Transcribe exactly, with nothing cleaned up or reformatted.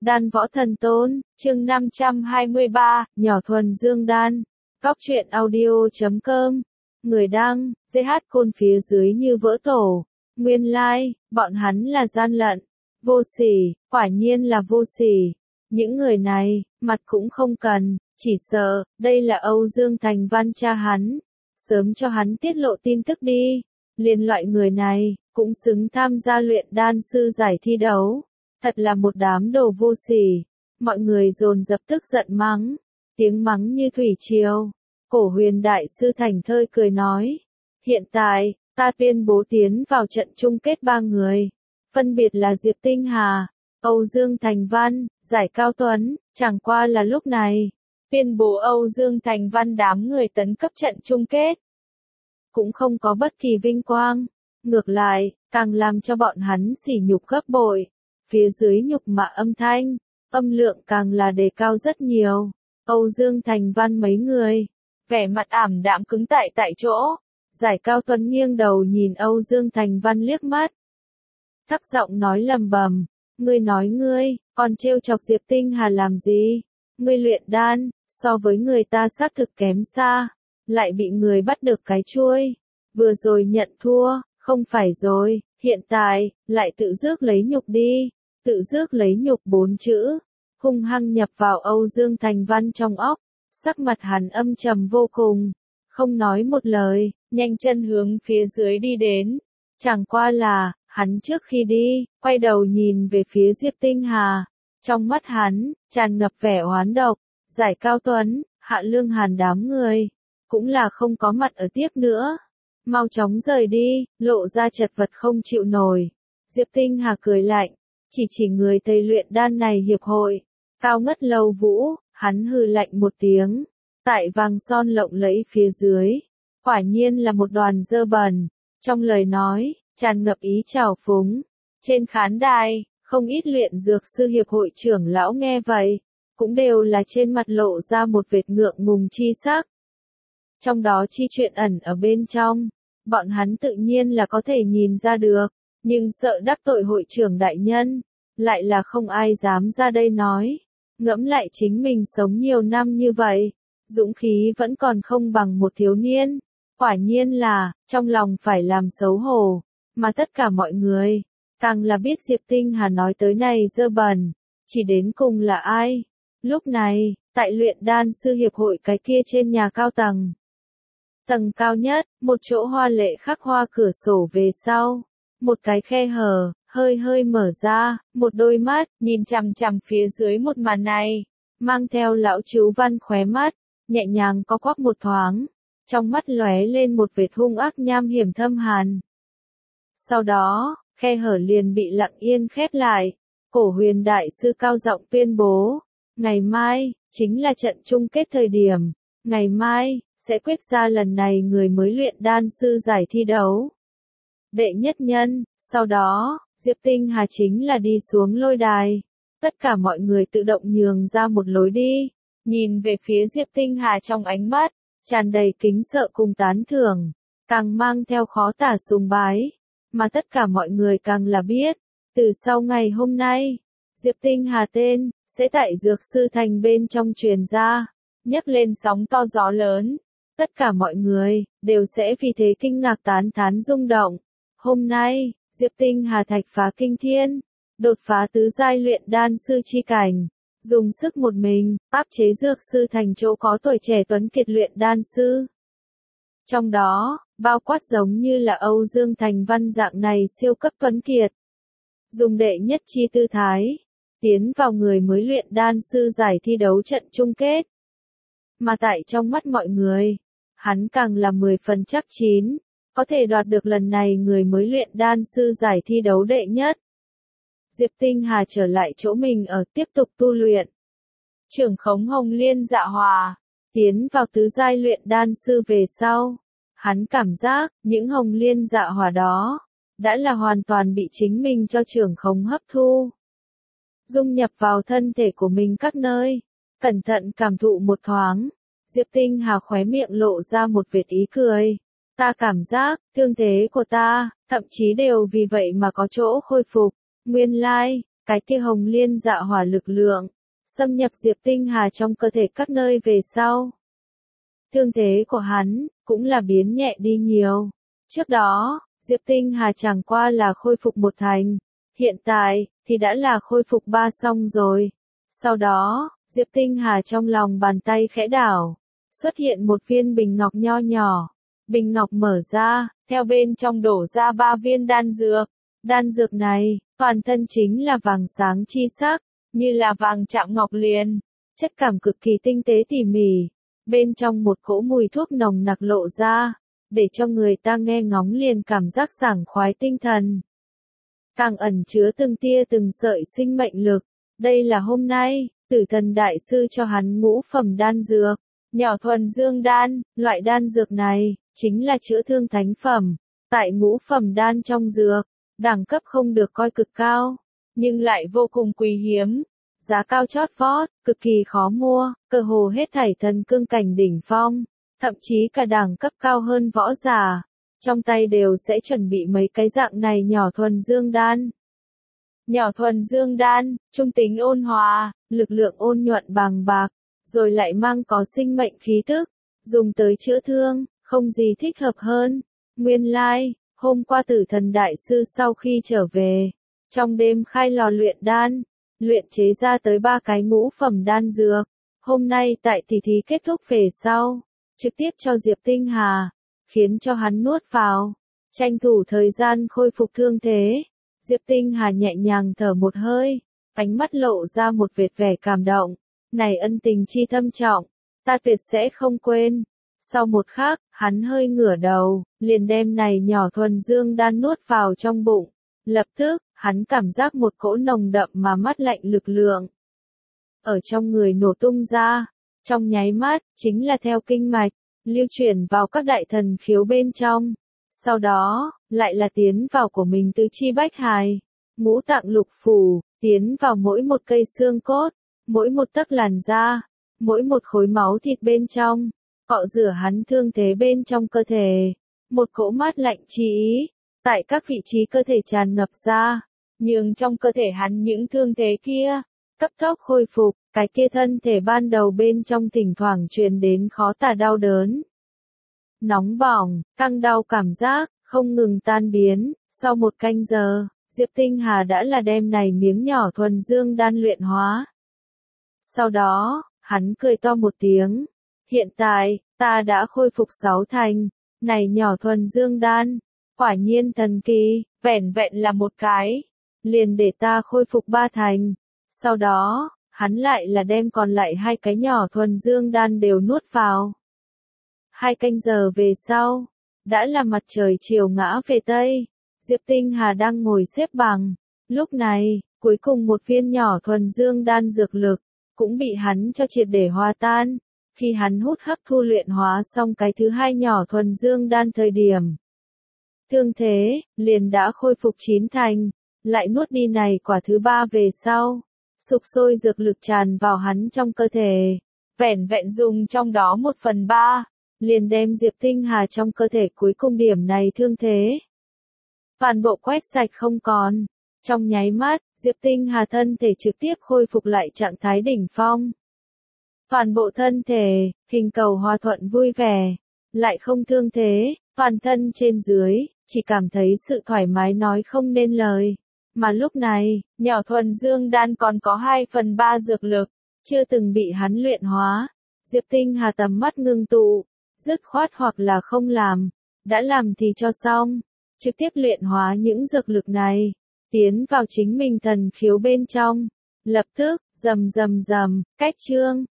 Đan võ thần tôn, chương năm trăm hai mươi ba, nhỏ thuần dương đan. Góc truyện audio chấm com. Người đăng, giê hát côn phía dưới như vỡ tổ. Nguyên lai, like, bọn hắn là gian lận. Vô sỉ, quả nhiên là vô sỉ. Những người này, mặt cũng không cần, chỉ sợ, đây là Âu Dương Thành Văn cha hắn. Sớm cho hắn tiết lộ tin tức đi. Liền loại người này, cũng xứng tham gia luyện đan sư giải thi đấu. Thật là một đám đồ vô sỉ. Mọi người dồn dập tức giận mắng. Tiếng mắng như thủy triều. Cổ huyền đại sư thành thơi cười nói. Hiện tại, ta tuyên bố tiến vào trận chung kết ba người. Phân biệt là Diệp Tinh Hà, Âu Dương Thành Văn, Giải Cao Tuấn. Chẳng qua là lúc này, tuyên bố Âu Dương Thành Văn đám người tấn cấp trận chung kết. Cũng không có bất kỳ vinh quang. Ngược lại, càng làm cho bọn hắn sỉ nhục gấp bội. Phía dưới nhục mạ âm thanh, âm lượng càng là đề cao rất nhiều. Âu Dương Thành Văn mấy người, vẻ mặt ảm đạm cứng tại tại chỗ. Giải Cao Tuấn nghiêng đầu nhìn Âu Dương Thành Văn liếc mắt. Thấp giọng nói lầm bầm, ngươi nói ngươi, còn trêu chọc Diệp Tinh Hà làm gì? Ngươi luyện đan, so với người ta xác thực kém xa, lại bị người bắt được cái chuôi. Vừa rồi nhận thua, không phải rồi, hiện tại, lại tự rước lấy nhục đi. Tự rước lấy nhục bốn chữ, hung hăng nhập vào Âu Dương Thành Văn trong óc, sắc mặt hắn âm trầm vô cùng, không nói một lời, nhanh chân hướng phía dưới đi đến. Chẳng qua là, hắn trước khi đi, quay đầu nhìn về phía Diệp Tinh Hà, trong mắt hắn, tràn ngập vẻ oán độc. Giải Cao Tuấn, Hạ Lương Hàn đám người, cũng là không có mặt ở tiếp nữa. Mau chóng rời đi, lộ ra chật vật không chịu nổi. Diệp Tinh Hà cười lạnh. Chỉ chỉ người Tây luyện đan này hiệp hội, cao ngất lâu vũ, hắn hừ lạnh một tiếng, tại vàng son lộng lẫy phía dưới, quả nhiên là một đoàn dơ bẩn, trong lời nói, tràn ngập ý trào phúng. Trên khán đài, không ít luyện dược sư hiệp hội trưởng lão nghe vậy, cũng đều là trên mặt lộ ra một vệt ngượng ngùng chi sắc. Trong đó chi chuyện ẩn ở bên trong, bọn hắn tự nhiên là có thể nhìn ra được. Nhưng sợ đắc tội hội trưởng đại nhân, lại là không ai dám ra đây nói. Ngẫm lại chính mình sống nhiều năm như vậy, dũng khí vẫn còn không bằng một thiếu niên. Quả nhiên là, trong lòng phải làm xấu hổ, mà tất cả mọi người, càng là biết Diệp Tinh Hà nói tới này dơ bẩn, chỉ đến cùng là ai. Lúc này, tại luyện đan sư hiệp hội cái kia trên nhà cao tầng. Tầng cao nhất, một chỗ hoa lệ khắc hoa cửa sổ về sau. Một cái khe hở, hơi hơi mở ra, một đôi mắt, nhìn chằm chằm phía dưới một màn này, mang theo lão chú văn khóe mắt, nhẹ nhàng có quắc một thoáng, trong mắt lóe lên một vệt hung ác nham hiểm thâm hàn. Sau đó, khe hở liền bị lặng yên khép lại, cổ huyền đại sư cao giọng tuyên bố, ngày mai, chính là trận chung kết thời điểm, ngày mai, sẽ quyết ra lần này người mới luyện đan sư giải thi đấu. Đệ nhất nhân, sau đó, Diệp Tinh Hà chính là đi xuống lôi đài. Tất cả mọi người tự động nhường ra một lối đi, nhìn về phía Diệp Tinh Hà trong ánh mắt, tràn đầy kính sợ cùng tán thưởng, càng mang theo khó tả sùng bái, mà tất cả mọi người càng là biết, từ sau ngày hôm nay, Diệp Tinh Hà tên, sẽ tại dược sư thành bên trong truyền ra, nhấc lên sóng to gió lớn. Tất cả mọi người, đều sẽ vì thế kinh ngạc tán thán rung động. Hôm nay, Diệp Tinh Hà thạch phá kinh thiên, đột phá tứ giai luyện đan sư chi cảnh, dùng sức một mình, áp chế dược sư thành chỗ có tuổi trẻ tuấn kiệt luyện đan sư. Trong đó, bao quát giống như là Âu Dương Thành Văn dạng này siêu cấp tuấn kiệt. Dùng đệ nhất chi tư thái, tiến vào người mới luyện đan sư giải thi đấu trận chung kết. Mà tại trong mắt mọi người, hắn càng là mười phần chắc chín. Có thể đoạt được lần này người mới luyện đan sư giải thi đấu đệ nhất. Diệp Tinh Hà trở lại chỗ mình ở tiếp tục tu luyện. Trưởng khống Hồng Liên Dạ Hòa, tiến vào tứ giai luyện đan sư về sau. Hắn cảm giác, những Hồng Liên Dạ Hòa đó, đã là hoàn toàn bị chính mình cho trưởng khống hấp thu. Dung nhập vào thân thể của mình các nơi, cẩn thận cảm thụ một thoáng. Diệp Tinh Hà khóe miệng lộ ra một vệt ý cười. Ta cảm giác, thương thế của ta, thậm chí đều vì vậy mà có chỗ khôi phục. Nguyên lai, like, cái kia hồng liên dạ hỏa lực lượng, xâm nhập Diệp Tinh Hà trong cơ thể các nơi về sau. Thương thế của hắn, cũng là biến nhẹ đi nhiều. Trước đó, Diệp Tinh Hà chẳng qua là khôi phục một thành, hiện tại, thì đã là khôi phục ba xong rồi. Sau đó, Diệp Tinh Hà trong lòng bàn tay khẽ đảo, xuất hiện một viên bình ngọc nho nhỏ. Bình ngọc mở ra, theo bên trong đổ ra ba viên đan dược. Đan dược này, toàn thân chính là vàng sáng chi sắc, như là vàng chạm ngọc liền, chất cảm cực kỳ tinh tế tỉ mỉ. Bên trong một cỗ mùi thuốc nồng nặc lộ ra, để cho người ta nghe ngóng liền cảm giác sảng khoái tinh thần. Càng ẩn chứa từng tia từng sợi sinh mệnh lực. Đây là hôm nay, Tử Thần Đại Sư cho hắn ngũ phẩm đan dược, nhỏ thuần dương đan, loại đan dược này, chính là chữa thương thánh phẩm. Tại ngũ phẩm đan trong dược, đẳng cấp không được coi cực cao, nhưng lại vô cùng quý hiếm. Giá cao chót vót, cực kỳ khó mua, cơ hồ hết thảy thần cương cảnh đỉnh phong, thậm chí cả đẳng cấp cao hơn võ giả, trong tay đều sẽ chuẩn bị mấy cái dạng này nhỏ thuần dương đan. Nhỏ thuần dương đan, trung tính ôn hòa, lực lượng ôn nhuận bàng bạc, rồi lại mang có sinh mệnh khí tức, dùng tới chữa thương, không gì thích hợp hơn. Nguyên lai, like, hôm qua Tử Thần Đại Sư sau khi trở về, trong đêm khai lò luyện đan, luyện chế ra tới ba cái ngũ phẩm đan dược. Hôm nay tại tỷ thí kết thúc về sau, trực tiếp cho Diệp Tinh Hà, khiến cho hắn nuốt vào, tranh thủ thời gian khôi phục thương thế. Diệp Tinh Hà nhẹ nhàng thở một hơi, ánh mắt lộ ra một vệt vẻ cảm động. Này ân tình chi thâm trọng, ta tuyệt sẽ không quên. Sau một khắc, hắn hơi ngửa đầu, liền đem này nhỏ thuần dương đan nuốt vào trong bụng. Lập tức, hắn cảm giác một cỗ nồng đậm mà mát lạnh lực lượng ở trong người nổ tung ra, trong nháy mắt, chính là theo kinh mạch, lưu chuyển vào các đại thần khiếu bên trong. Sau đó, lại là tiến vào của mình tứ chi bách hài, ngũ tạng lục phủ, tiến vào mỗi một cây xương cốt, mỗi một tấc làn da, mỗi một khối máu thịt bên trong, cọ rửa hắn thương thế bên trong cơ thể. Một cỗ mát lạnh chi ý, tại các vị trí cơ thể tràn ngập ra, nhưng trong cơ thể hắn những thương thế kia, cấp tốc khôi phục, cái kia thân thể ban đầu bên trong thỉnh thoảng truyền đến khó tả đau đớn. Nóng bỏng, căng đau cảm giác, không ngừng tan biến. Sau một canh giờ, Diệp Tinh Hà đã là đem này miếng nhỏ thuần dương đan luyện hóa. Sau đó, hắn cười to một tiếng. Hiện tại, ta đã khôi phục sáu thành. Này nhỏ thuần dương đan, quả nhiên thần kỳ, vẻn vẹn là một cái, liền để ta khôi phục ba thành. Sau đó, hắn lại là đem còn lại hai cái nhỏ thuần dương đan đều nuốt vào. Hai canh giờ về sau, đã là mặt trời chiều ngã về Tây, Diệp Tinh Hà đang ngồi xếp bằng. Lúc này, cuối cùng một viên nhỏ thuần dương đan dược lực, cũng bị hắn cho triệt để hòa tan. Khi hắn hút hấp thu luyện hóa xong cái thứ hai nhỏ thuần dương đan thời điểm, thương thế, liền đã khôi phục chín thành, lại nuốt đi này quả thứ ba về sau, sục sôi dược lực tràn vào hắn trong cơ thể, vẻn vẹn dùng trong đó một phần ba, liền đem Diệp Tinh Hà trong cơ thể cuối cùng điểm này thương thế toàn bộ quét sạch không còn. Trong nháy mắt, Diệp Tinh Hà thân thể trực tiếp khôi phục lại trạng thái đỉnh phong. Toàn bộ thân thể, hình cầu hòa thuận vui vẻ, lại không thương thế, toàn thân trên dưới, chỉ cảm thấy sự thoải mái nói không nên lời. Mà lúc này, nhỏ thuần dương đan còn có hai phần ba dược lực, chưa từng bị hắn luyện hóa. Diệp Tinh Hà tầm mắt ngưng tụ, dứt khoát hoặc là không làm, đã làm thì cho xong, trực tiếp luyện hóa những dược lực này, tiến vào chính mình thần khiếu bên trong. Lập tức, rầm rầm rầm, cách chương,